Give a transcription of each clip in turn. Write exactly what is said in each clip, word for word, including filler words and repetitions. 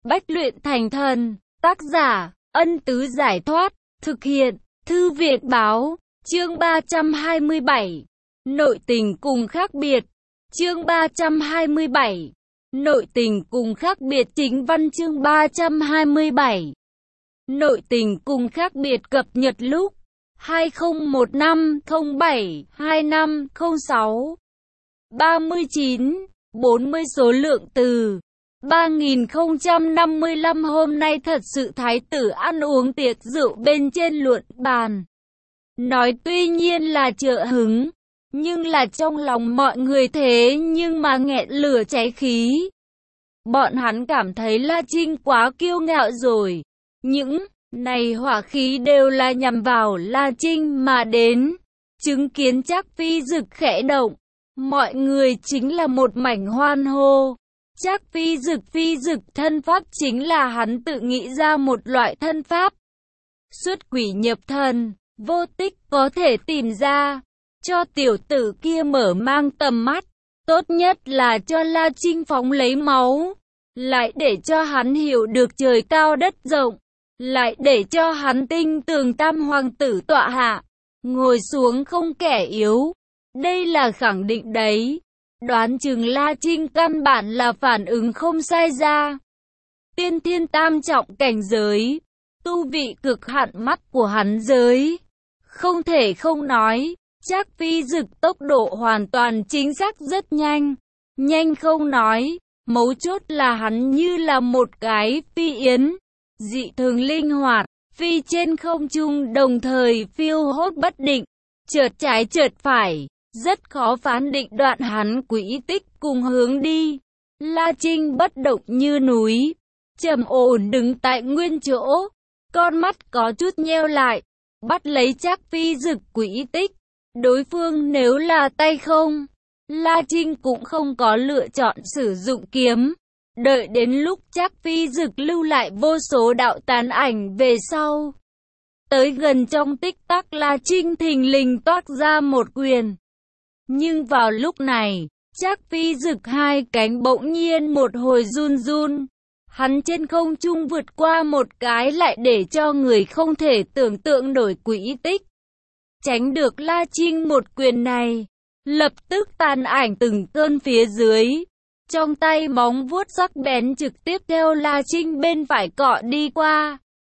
Bách luyện thành thần. Tác giả, Ân Tứ Giải Thoát. Thực hiện, Thư Viện Báo. Chương ba trăm hai mươi bảy. Nội tình cùng khác biệt. Chương ba trăm hai mươi bảy. Nội tình cùng khác biệt. Chính văn chương ba trăm hai mươi bảy. Nội tình cùng khác biệt cập nhật lúc hai không một năm không bảy hai năm không sáu. ba mươi chín, bốn mươi số lượng từ ba nghìn không trăm năm mươi lăm. Hôm nay thật sự thái tử ăn uống tiệc rượu bên trên luận bàn. Nói tuy nhiên là trợ hứng, nhưng là trong lòng mọi người thế nhưng mà nghẹn lửa cháy khí. Bọn hắn cảm thấy La Trinh quá kiêu ngạo rồi. Những này hỏa khí đều là nhằm vào La Trinh mà đến. Chứng kiến Trác Phi Dực khẽ động, mọi người chính là một mảnh hoan hô. Trác Phi Dực Phi Dực thân pháp chính là hắn tự nghĩ ra một loại thân pháp. Xuất quỷ nhập thần, vô tích có thể tìm ra. Cho tiểu tử kia mở mang tầm mắt. Tốt nhất là cho La Trinh phóng lấy máu. Lại để cho hắn hiểu được trời cao đất rộng. Lại để cho hắn tinh tường tam hoàng tử tọa hạ. Ngồi xuống không kẻ yếu. Đây là khẳng định đấy. Đoán chừng La Trinh căn bản là phản ứng không sai ra. Tiên thiên tam trọng cảnh giới. Tu vị cực hạn mắt của hắn giới. Không thể không nói. Trác Phi Dực tốc độ hoàn toàn chính xác rất nhanh. Nhanh không nói. Mấu chốt là hắn như là một cái phi yến. Dị thường linh hoạt. Phi trên không trung đồng thời phiêu hốt bất định. Chợt trái chợt phải. Rất khó phán định đoạn hắn quỹ tích cùng hướng đi. La Trinh bất động như núi. Trầm ổn đứng tại nguyên chỗ. Con mắt có chút nheo lại. Bắt lấy Trác Phi Dực quỹ tích. Đối phương nếu là tay không, La Trinh cũng không có lựa chọn sử dụng kiếm. Đợi đến lúc Trác Phi Dực lưu lại vô số đạo tàn ảnh về sau. Tới gần trong tích tắc La Trinh thình lình toát ra một quyền. Nhưng vào lúc này, Trác Phi Dực hai cánh bỗng nhiên một hồi run run. Hắn trên không trung vượt qua một cái lại để cho người không thể tưởng tượng nổi quỹ tích. Tránh được La Trinh một quyền này. Lập tức tàn ảnh từng cơn phía dưới. Trong tay móng vuốt sắc bén trực tiếp theo La Trinh bên phải cọ đi qua.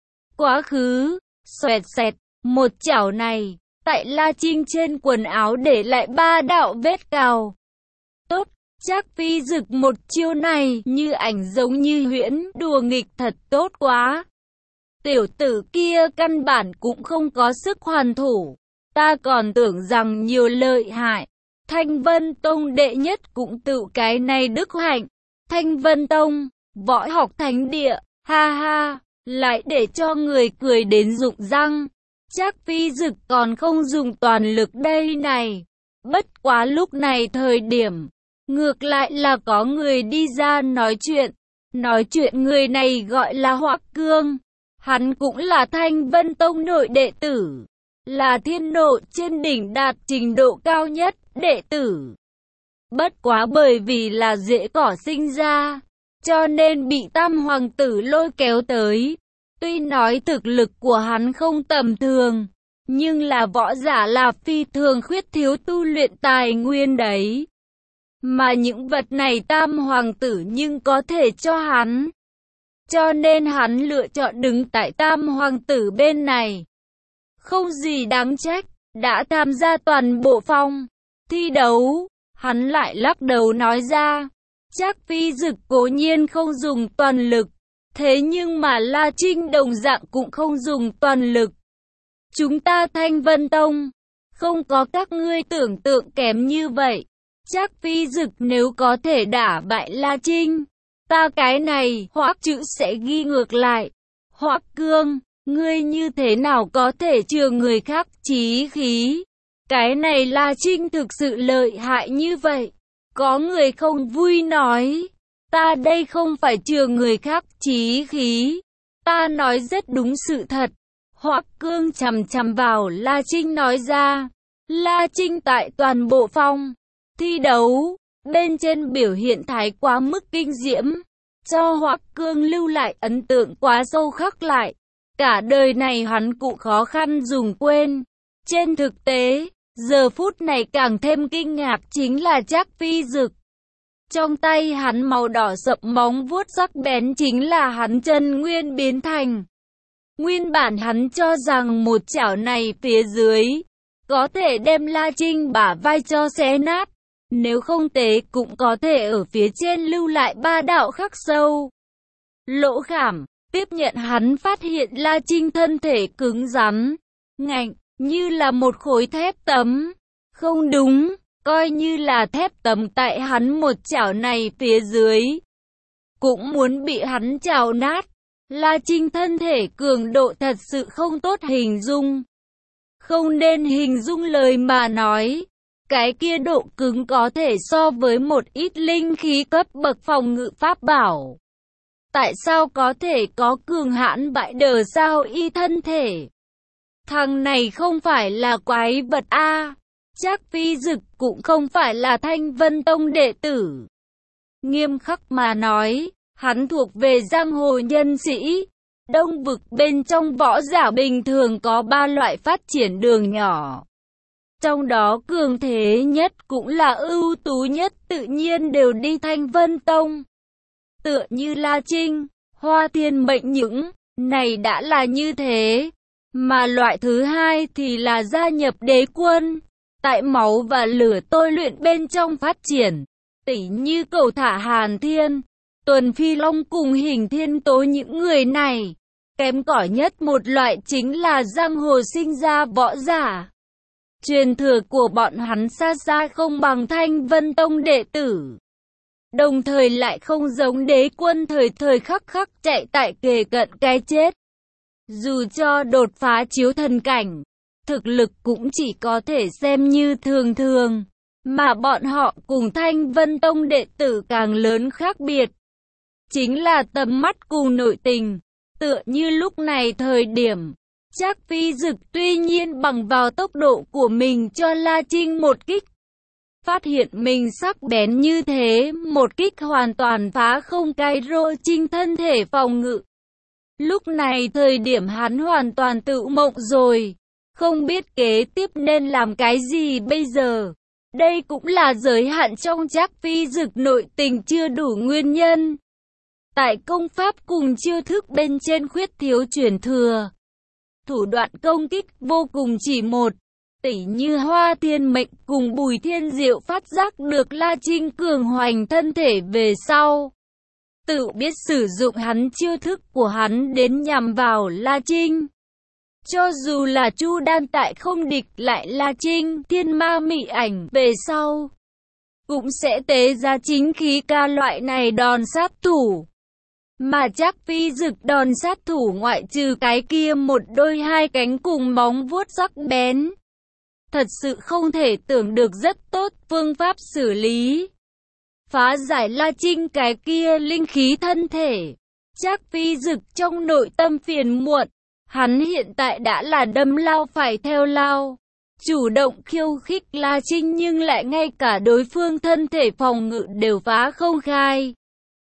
Quá khứ, xoẹt xẹt, một chảo này. Tại La Trinh trên quần áo để lại ba đạo vết cào. Tốt, Trác Phi Dực một chiêu này như ảnh giống như huyễn, đùa nghịch thật tốt quá. Tiểu tử kia căn bản cũng không có sức hoàn thủ. Ta còn tưởng rằng nhiều lợi hại. Thanh Vân Tông đệ nhất cũng tự cái này đức hạnh. Thanh Vân Tông, võ học thánh địa, ha ha, lại để cho người cười đến rụng răng. Trác Phi Dực còn không dùng toàn lực đây này. Bất quá lúc này thời điểm, ngược lại là có người đi ra nói chuyện. Nói chuyện người này gọi là Hoắc Cương. Hắn cũng là Thanh Vân Tông nội đệ tử. Là thiên nộ trên đỉnh đạt trình độ cao nhất đệ tử. Bất quá bởi vì là rễ cỏ sinh ra, cho nên bị tam hoàng tử lôi kéo tới. Tuy nói thực lực của hắn không tầm thường, nhưng là võ giả là phi thường khuyết thiếu tu luyện tài nguyên đấy. Mà những vật này tam hoàng tử nhưng có thể cho hắn. Cho nên hắn lựa chọn đứng tại tam hoàng tử bên này. Không gì đáng trách, đã tham gia toàn bộ phong thi đấu. Hắn lại lắc đầu nói ra, Trác Phi Dực cố nhiên không dùng toàn lực. Thế nhưng mà La Trinh đồng dạng cũng không dùng toàn lực. Chúng ta Thanh Vân Tông, không có các ngươi tưởng tượng kém như vậy. Trác Phi Dực nếu có thể đả bại La Trinh, ta cái này Hoắc chữ sẽ ghi ngược lại. Hoắc Cương, ngươi như thế nào có thể chừa người khác chí khí? Cái này La Trinh thực sự lợi hại như vậy. Có người không vui nói, ta đây không phải chừa người khác chí khí. Ta nói rất đúng sự thật. Hoắc Cương chằm chằm vào La Trinh nói ra. La Trinh tại toàn bộ phong thi đấu, bên trên biểu hiện thái quá mức kinh diễm. cho Hoắc Cương lưu lại ấn tượng quá sâu khắc lại. Cả đời này hắn cũng khó khăn dùng quên. Trên thực tế, giờ phút này càng thêm kinh ngạc chính là Trác Phi Dực. Trong tay hắn màu đỏ sậm móng vuốt sắc bén chính là hắn chân nguyên biến thành. Nguyên bản hắn cho rằng một chảo này phía dưới có thể đem La Trinh bả vai cho xé nát. Nếu không tế cũng có thể ở phía trên lưu lại ba đạo khắc sâu. Lỗ khảm, tiếp nhận hắn phát hiện La Trinh thân thể cứng rắn, ngạnh, như là một khối thép tấm. Không đúng, coi như là thép tấm tại hắn một chảo này phía dưới. Cũng muốn bị hắn chảo nát. La Trinh thân thể cường độ thật sự không tốt hình dung. Không nên hình dung lời mà nói. Cái kia độ cứng có thể so với một ít linh khí cấp bậc phòng ngự pháp bảo. Tại sao có thể có cường hãn bại đờ sao y thân thể? Thằng này không phải là quái vật a. Trác Phi Dực cũng không phải là Thanh Vân Tông đệ tử. Nghiêm khắc mà nói, hắn thuộc về giang hồ nhân sĩ. Đông vực bên trong võ giả bình thường có ba loại phát triển đường nhỏ. Trong đó cường thế nhất cũng là ưu tú nhất tự nhiên đều đi Thanh Vân Tông. Tựa như La Trinh, Hoa Thiên Mệnh những này đã là như thế. Mà loại thứ hai thì là gia nhập đế quân. Tại máu và lửa tôi luyện bên trong phát triển. Tỉ như Cẩu Thả Hàn Thiên, Tuần Phi Long cùng Hình Thiên Tố những người này. Kém cỏi nhất một loại chính là giang hồ sinh ra võ giả. Truyền thừa của bọn hắn xa xa không bằng Thanh Vân Tông đệ tử. Đồng thời lại không giống đế quân thời thời khắc khắc chạy tại kề cận cái chết. Dù cho đột phá chiếu thần cảnh, thực lực cũng chỉ có thể xem như thường thường. Mà bọn họ cùng Thanh Vân Tông đệ tử càng lớn khác biệt. Chính là tầm mắt cùng nội tình. Tựa như lúc này thời điểm. Trác Phi Dực tuy nhiên bằng vào tốc độ của mình cho La Trinh một kích. Phát hiện mình sắc bén như thế, một kích hoàn toàn phá không cái rô Trinh thân thể phòng ngự. Lúc này thời điểm hắn hoàn toàn tự mộng rồi, không biết kế tiếp nên làm cái gì bây giờ. Đây cũng là giới hạn trong Trác Phi Dực nội tình chưa đủ nguyên nhân. Tại công pháp cùng chiêu thức bên trên khuyết thiếu truyền thừa. Thủ đoạn công kích vô cùng chỉ một, tỉ như Hoa Thiên Mệnh cùng Bùi Thiên Diệu phát giác được La Trinh cường hoành thân thể về sau. Tự biết sử dụng hắn chiêu thức của hắn đến nhằm vào La Trinh. Cho dù là Chu Đan tại không địch lại La Trinh, thiên ma mị ảnh về sau, cũng sẽ tế ra chính khí ca loại này đòn sát thủ. Mà Trác Phi Dực đòn sát thủ ngoại trừ cái kia một đôi hai cánh cùng móng vuốt sắc bén. Thật sự không thể tưởng được rất tốt phương pháp xử lý. Phá giải La Trinh cái kia linh khí thân thể. Trác Phi Dực trong nội tâm phiền muộn. Hắn hiện tại đã là đâm lao phải theo lao. Chủ động khiêu khích La Trinh nhưng lại ngay cả đối phương thân thể phòng ngự đều phá không khai.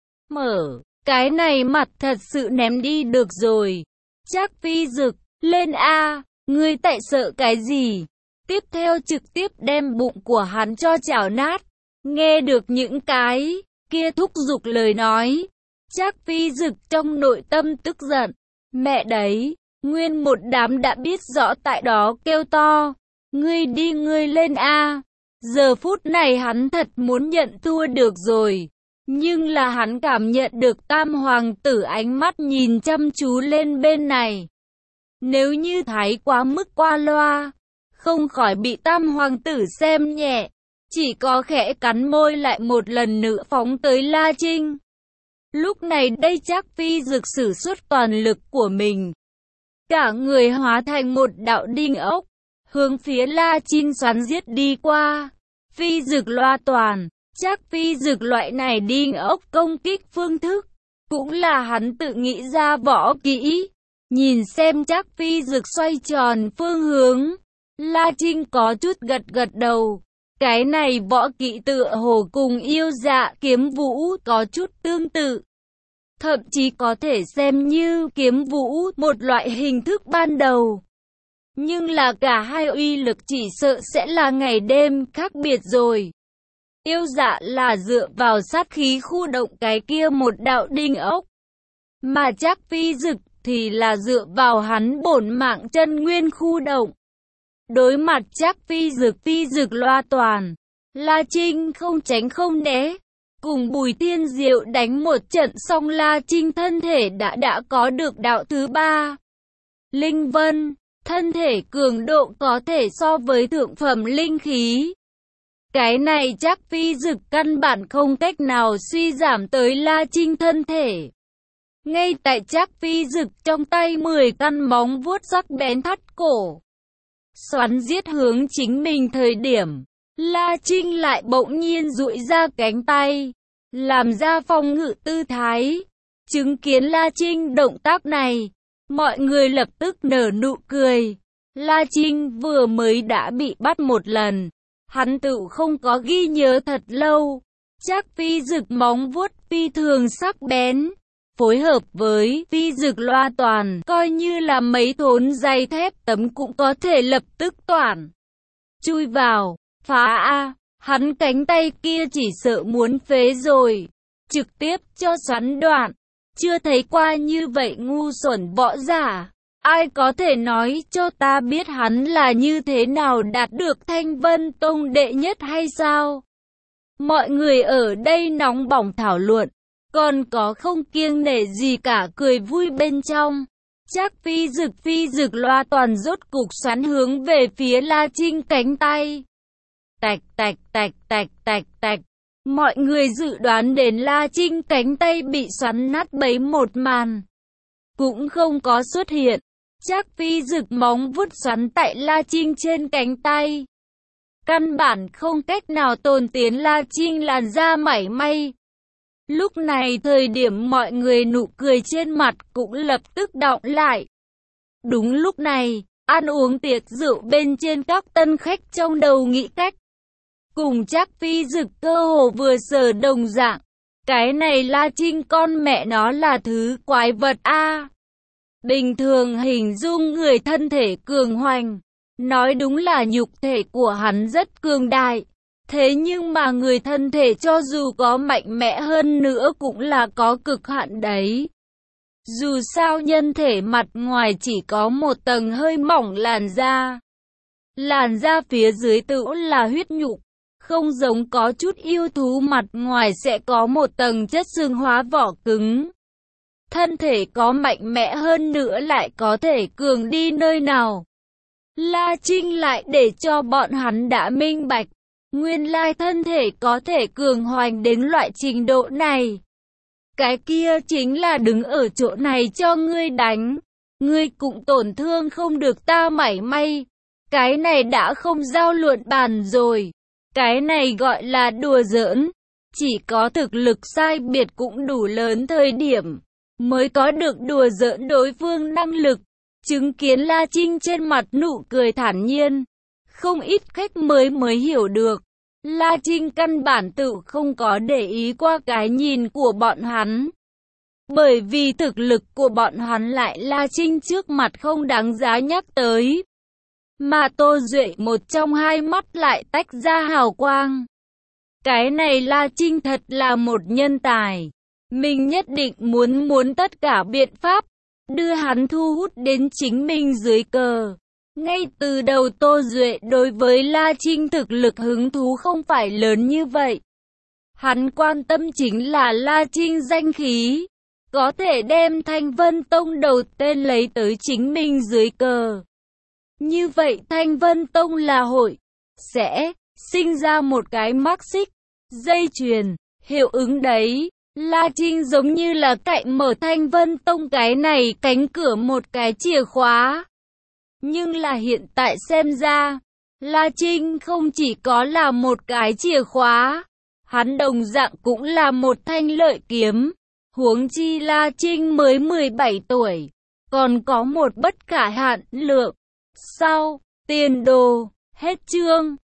Mở. Cái này mặt thật sự ném đi được rồi. Trác Phi Dực, lên A, ngươi tại sợ cái gì? Tiếp theo trực tiếp đem bụng của hắn cho chảo nát. Nghe được những cái kia thúc giục lời nói. Trác Phi Dực trong nội tâm tức giận. Mẹ đấy, nguyên một đám đã biết rõ tại đó kêu to. Ngươi đi ngươi lên A. Giờ phút này hắn thật muốn nhận thua được rồi. Nhưng là hắn cảm nhận được tam hoàng tử ánh mắt nhìn chăm chú lên bên này. Nếu như thái quá mức qua loa, không khỏi bị tam hoàng tử xem nhẹ. Chỉ có khẽ cắn môi lại một lần nữa phóng tới La Trinh. Lúc này đây Trác Phi Dực sử xuất toàn lực của mình. Cả người hóa thành một đạo đinh ốc, hướng phía La Trinh xoắn giết đi qua. Phi Dực loa toàn. Trác Phi Dực loại này đinh ốc công kích phương thức, cũng là hắn tự nghĩ ra võ kỹ. Nhìn xem Trác Phi Dực xoay tròn phương hướng, La Trinh có chút gật gật đầu. Cái này võ kỹ tựa hồ cùng yêu dạ kiếm vũ có chút tương tự. thậm chí có thể xem như kiếm vũ, một loại hình thức ban đầu. Nhưng là cả hai uy lực chỉ sợ sẽ là ngày đêm khác biệt rồi. Yêu Dạ là dựa vào sát khí khu động cái kia một đạo đinh ốc. Mà Trác Phi Dực thì là dựa vào hắn bổn mạng chân nguyên khu động. Đối mặt Trác Phi Dực Phi Dực loa toàn, La Trinh không tránh không né. Cùng Bùi Thiên Diệu đánh một trận xong La Trinh thân thể đã đã có được đạo thứ ba. Linh Vân, thân thể cường độ có thể so với thượng phẩm linh khí. Cái này Trác Phi Dực căn bản không cách nào suy giảm tới La Trinh thân thể. Ngay tại Trác Phi Dực trong tay mười căn móng vuốt sắc bén thắt cổ, xoắn giết hướng chính mình thời điểm, La Trinh lại bỗng nhiên duỗi ra cánh tay, làm ra phòng ngự tư thái. Chứng kiến La Trinh động tác này, mọi người lập tức nở nụ cười. La Trinh vừa mới đã bị bắt một lần, hắn tự không có ghi nhớ thật lâu. Trác Phi Dực móng vuốt phi thường sắc bén, phối hợp với Phi Dực loa toàn, coi như là mấy thốn dây thép tấm cũng có thể lập tức toản chui vào, phá a. Hắn cánh tay kia chỉ sợ muốn phế rồi, trực tiếp cho xoắn đoạn. Chưa thấy qua như vậy ngu xuẩn võ giả. Ai có thể nói cho ta biết hắn là như thế nào đạt được Thanh Vân Tông đệ nhất hay sao? Mọi người ở đây nóng bỏng thảo luận, còn có không kiêng nể gì cả cười vui bên trong. Trác Phi Dực Phi Dực loa toàn rốt cục xoắn hướng về phía La Trinh cánh tay. Tạch tạch tạch tạch tạch tạch. Mọi người dự đoán đến La Trinh cánh tay bị xoắn nát bấy một màn cũng không có xuất hiện. Trác Phi Dực móng vuốt xoắn tại La Trinh trên cánh tay, căn bản không cách nào tồn tiến La Trinh làn da mảy may. Lúc này thời điểm mọi người nụ cười trên mặt cũng lập tức đọng lại. Đúng lúc này, ăn uống tiệc rượu bên trên các tân khách trong đầu nghĩ cách. Cùng Trác Phi Dực cơ hồ vừa sở đồng dạng. Cái này La Trinh con mẹ nó là thứ quái vật a. Bình thường hình dung người thân thể cường hoành, nói đúng là nhục thể của hắn rất cường đại. Thế nhưng mà người thân thể cho dù có mạnh mẽ hơn nữa cũng là có cực hạn đấy. Dù sao nhân thể mặt ngoài chỉ có một tầng hơi mỏng làn da. Làn da phía dưới tự là huyết nhục. Không giống có chút yêu thú mặt ngoài sẽ có một tầng chất xương hóa vỏ cứng. Thân thể có mạnh mẽ hơn nữa lại có thể cường đi nơi nào. La Trinh lại để cho bọn hắn đã minh bạch. Nguyên lai thân thể có thể cường hoành đến loại trình độ này. Cái kia chính là đứng ở chỗ này cho ngươi đánh. Ngươi cũng tổn thương không được ta mảy may. Cái này đã không giao luận bàn rồi. Cái này gọi là đùa giỡn. Chỉ có thực lực sai biệt cũng đủ lớn thời điểm mới có được đùa giỡn đối phương năng lực. Chứng kiến La Trinh trên mặt nụ cười thản nhiên, không ít khách mới mới hiểu được. La Trinh căn bản tự không có để ý qua cái nhìn của bọn hắn. Bởi vì thực lực của bọn hắn lại La Trinh trước mặt không đáng giá nhắc tới. Mà Tô Duệ một trong hai mắt lại tách ra hào quang. Cái này La Trinh thật là một nhân tài. Mình nhất định muốn muốn tất cả biện pháp đưa hắn thu hút đến chính mình dưới cờ. Ngay từ đầu Tô Duệ đối với La Trinh thực lực hứng thú không phải lớn như vậy. Hắn quan tâm chính là La Trinh danh khí, có thể đem Thanh Vân Tông đầu tên lấy tới chính mình dưới cờ. Như vậy Thanh Vân Tông là hội, sẽ sinh ra một cái mắc xích, dây chuyền, hiệu ứng đấy. La Trinh giống như là cạnh mở Thanh Vân Tông cái này cánh cửa một cái chìa khóa. Nhưng là hiện tại xem ra, La Trinh không chỉ có là một cái chìa khóa, hắn đồng dạng cũng là một thanh lợi kiếm. Huống chi La Trinh mới mười bảy tuổi, còn có một bất khả hạn lượng. Sau, tiền đồ, hết chương.